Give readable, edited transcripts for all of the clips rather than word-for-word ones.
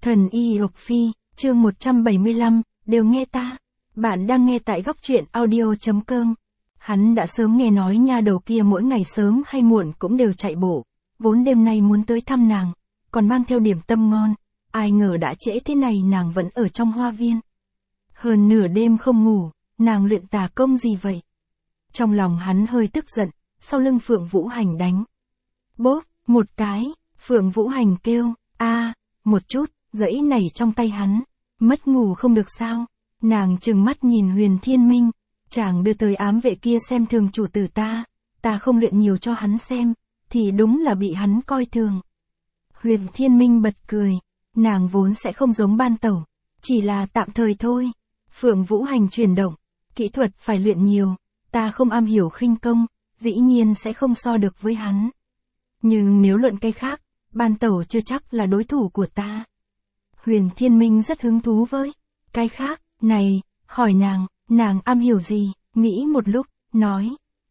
Thần y Lộc Phi, chương 175, đều nghe ta. Bạn đang nghe tại góc truyện audio.com. Hắn đã sớm nghe nói nha đầu kia mỗi ngày sớm hay muộn cũng đều chạy bộ, vốn đêm nay muốn tới thăm nàng, còn mang theo điểm tâm ngon, ai ngờ đã trễ thế này nàng vẫn ở trong hoa viên. Hơn nửa đêm không ngủ, nàng luyện tà công gì vậy? Trong lòng hắn hơi tức giận, sau lưng Phượng Vũ Hành đánh. Bốp, một cái, Phượng Vũ Hành kêu, một chút, dãy nảy trong tay hắn, mất ngủ không được sao? Nàng trừng mắt nhìn Huyền Thiên Minh, chàng đưa tới ám vệ kia xem thường chủ tử ta không luyện nhiều cho hắn xem, thì đúng là bị hắn coi thường. Huyền Thiên Minh bật cười, nàng vốn sẽ không giống ban tẩu, chỉ là tạm thời thôi. Phượng Vũ Hành chuyển động, kỹ thuật phải luyện nhiều, ta không am hiểu khinh công, dĩ nhiên sẽ không so được với hắn. Nhưng nếu luận cái khác, ban tẩu chưa chắc là đối thủ của ta. Huyền Thiên Minh rất hứng thú với cái khác, này, hỏi nàng am hiểu gì, nghĩ một lúc, nói,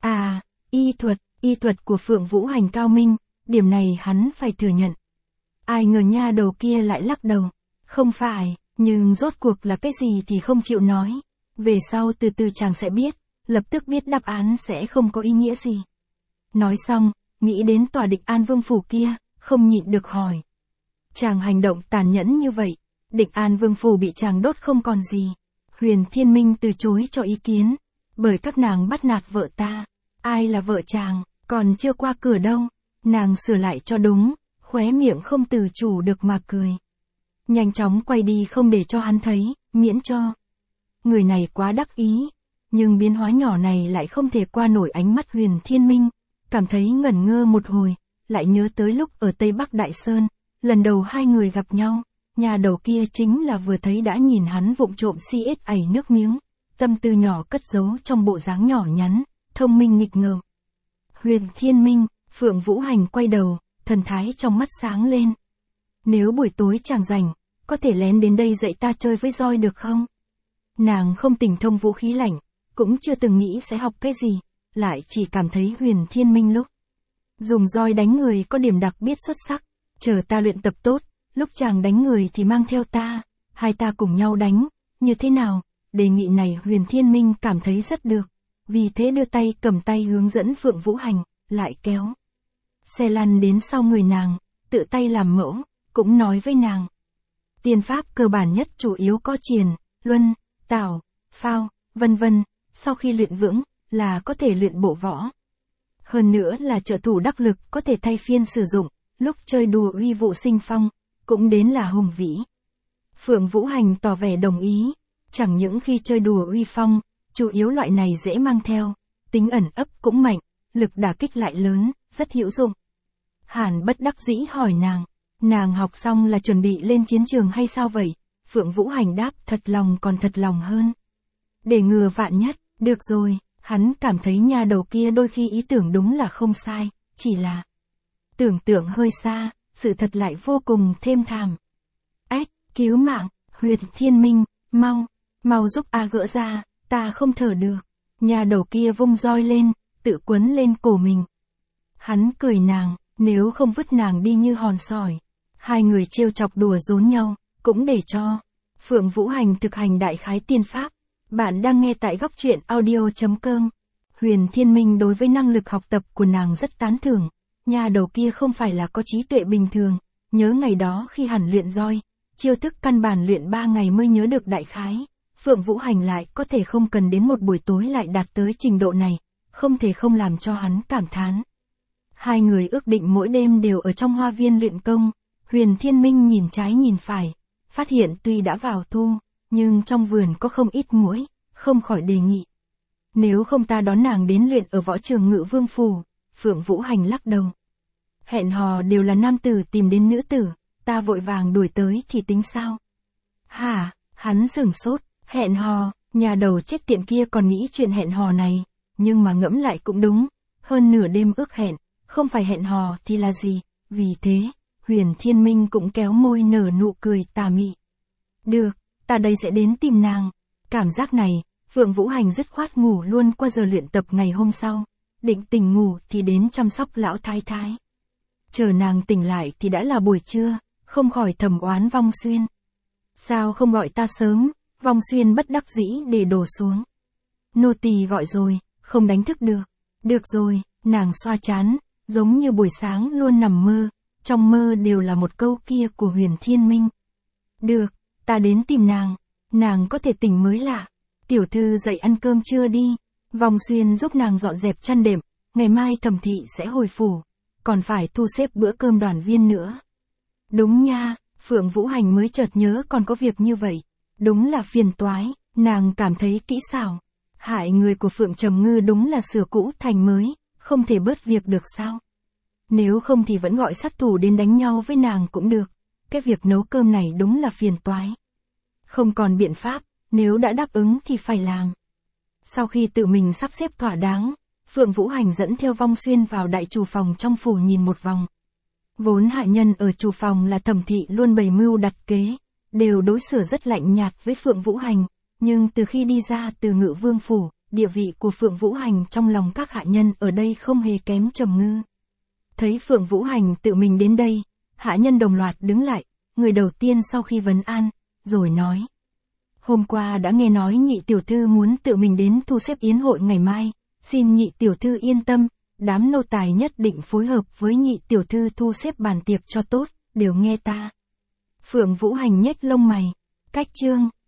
y thuật của Phượng Vũ Hành cao minh, điểm này hắn phải thừa nhận. Ai ngờ nha đầu kia lại lắc đầu, không phải, nhưng rốt cuộc là cái gì thì không chịu nói, về sau từ từ chàng sẽ biết, lập tức biết đáp án sẽ không có ý nghĩa gì. Nói xong, nghĩ đến tòa Định An Vương phủ kia, không nhịn được hỏi. Chàng hành động tàn nhẫn như vậy, Định An Vương phủ bị chàng đốt không còn gì. Huyền Thiên Minh từ chối cho ý kiến, bởi các nàng bắt nạt vợ ta, ai là vợ chàng, còn chưa qua cửa đâu. Nàng sửa lại cho đúng, khóe miệng không tự chủ được mà cười. Nhanh chóng quay đi không để cho hắn thấy, miễn cho. Người này quá đắc ý, nhưng biến hóa nhỏ này lại không thể qua nổi ánh mắt Huyền Thiên Minh, cảm thấy ngẩn ngơ một hồi, lại nhớ tới lúc ở Tây Bắc Đại Sơn, lần đầu hai người gặp nhau, nhà đầu kia chính là vừa thấy đã nhìn hắn vụng trộm ẩy nước miếng, tâm tư nhỏ cất giấu trong bộ dáng nhỏ nhắn, thông minh nghịch ngợm. Huyền Thiên Minh, Phượng Vũ Hành quay đầu, thần thái trong mắt sáng lên. Nếu buổi tối chàng rảnh, có thể lén đến đây dạy ta chơi với roi được không? Nàng không tình thông vũ khí lạnh, cũng chưa từng nghĩ sẽ học cái gì, lại chỉ cảm thấy Huyền Thiên Minh lúc dùng roi đánh người có điểm đặc biệt xuất sắc, chờ ta luyện tập tốt, lúc chàng đánh người thì mang theo ta, hai ta cùng nhau đánh, như thế nào? Đề nghị này Huyền Thiên Minh cảm thấy rất được, vì thế đưa tay cầm tay hướng dẫn Phượng Vũ Hành, lại kéo xe lăn đến sau người nàng, tự tay làm mẫu, cũng nói với nàng. Tiên pháp cơ bản nhất chủ yếu có triền, luân, tảo, phao, vân vân, sau khi luyện vững, là có thể luyện bộ võ. Hơn nữa là trợ thủ đắc lực có thể thay phiên sử dụng, lúc chơi đùa uy vũ sinh phong, cũng đến là hùng vĩ. Phượng Vũ Hành tỏ vẻ đồng ý, chẳng những khi chơi đùa uy phong, chủ yếu loại này dễ mang theo, tính ẩn ấp cũng mạnh, lực đả kích lại lớn, rất hữu dụng. Hàn bất đắc dĩ hỏi nàng học xong là chuẩn bị lên chiến trường hay sao vậy? Phượng Vũ Hành đáp thật lòng còn thật lòng hơn. Để ngừa vạn nhất, được rồi, hắn cảm thấy nha đầu kia đôi khi ý tưởng đúng là không sai, chỉ là tưởng tượng hơi xa, sự thật lại vô cùng thêm thàm. Cứu mạng, Huyền Thiên Minh, mau giúp gỡ ra, ta không thở được. Nha đầu kia vung roi lên, tự quấn lên cổ mình. Hắn cười nàng, nếu không vứt nàng đi như hòn sỏi. Hai người trêu chọc đùa giỡn nhau, cũng để cho Phượng Vũ Hành thực hành đại khái tiên pháp. Bạn đang nghe tại góc truyện audio.com. Huyền Thiên Minh đối với năng lực học tập của nàng rất tán thưởng. Nha đầu kia không phải là có trí tuệ bình thường. Nhớ ngày đó khi hẳn luyện roi, chiêu thức căn bản luyện 3 ngày mới nhớ được đại khái. Phượng Vũ Hành lại có thể không cần đến một buổi tối lại đạt tới trình độ này, không thể không làm cho hắn cảm thán. Hai người ước định mỗi đêm đều ở trong hoa viên luyện công. Huyền Thiên Minh nhìn trái nhìn phải, phát hiện tuy đã vào thu, nhưng trong vườn có không ít muỗi, không khỏi đề nghị. Nếu không ta đón nàng đến luyện ở võ trường Ngự Vương phủ. Phượng Vũ Hành lắc đầu. Hẹn hò đều là nam tử tìm đến nữ tử, ta vội vàng đuổi tới thì tính sao? Hả? Hắn sửng sốt, hẹn hò, nhà đầu chết tiện kia còn nghĩ chuyện hẹn hò này, nhưng mà ngẫm lại cũng đúng, hơn nửa đêm ước hẹn, không phải hẹn hò thì là gì? Vì thế, Huyền Thiên Minh cũng kéo môi nở nụ cười tà mị. Được, ta đây sẽ đến tìm nàng. Cảm giác này, Phượng Vũ Hành dứt khoát ngủ luôn qua giờ luyện tập ngày hôm sau, định tỉnh ngủ thì đến chăm sóc lão thái thái. Chờ nàng tỉnh lại thì đã là buổi trưa, không khỏi thầm oán Vong Xuyên. Sao không gọi ta sớm, Vong Xuyên bất đắc dĩ để đổ xuống. Nô tỳ gọi rồi, không đánh thức được. Được rồi, nàng xoa trán, giống như buổi sáng luôn nằm mơ, trong mơ đều là một câu kia của Huyền Thiên Minh. Được, ta đến tìm nàng có thể tỉnh mới lạ. Tiểu thư dậy ăn cơm trưa đi. Vong Xuyên giúp nàng dọn dẹp chăn đệm, ngày mai Thẩm thị sẽ hồi phủ, còn phải thu xếp bữa cơm đoàn viên nữa. Đúng nha, Phượng Vũ Hành mới chợt nhớ còn có việc như vậy. Đúng là phiền toái, nàng cảm thấy kỹ xảo. Hại người của Phượng Trầm Ngư đúng là sửa cũ thành mới, không thể bớt việc được sao? Nếu không thì vẫn gọi sát thủ đến đánh nhau với nàng cũng được. Cái việc nấu cơm này đúng là phiền toái. Không còn biện pháp, nếu đã đáp ứng thì phải làm. Sau khi tự mình sắp xếp thỏa đáng, Phượng Vũ Hành dẫn theo Vong Xuyên vào đại trù phòng trong phủ nhìn một vòng. Vốn hạ nhân ở trù phòng là Thẩm thị luôn bày mưu đặt kế, đều đối xử rất lạnh nhạt với Phượng Vũ Hành, nhưng từ khi đi ra từ Ngự Vương phủ, địa vị của Phượng Vũ Hành trong lòng các hạ nhân ở đây không hề kém Trầm Ngư. Thấy Phượng Vũ Hành tự mình đến đây, hạ nhân đồng loạt đứng lại, người đầu tiên sau khi vấn an, rồi nói. Hôm qua đã nghe nói nhị tiểu thư muốn tự mình đến thu xếp yến hội ngày mai, xin nhị tiểu thư yên tâm, đám nô tài nhất định phối hợp với nhị tiểu thư thu xếp bàn tiệc cho tốt, đều nghe ta. Phượng Vũ Hành nhếch lông mày, cách chương.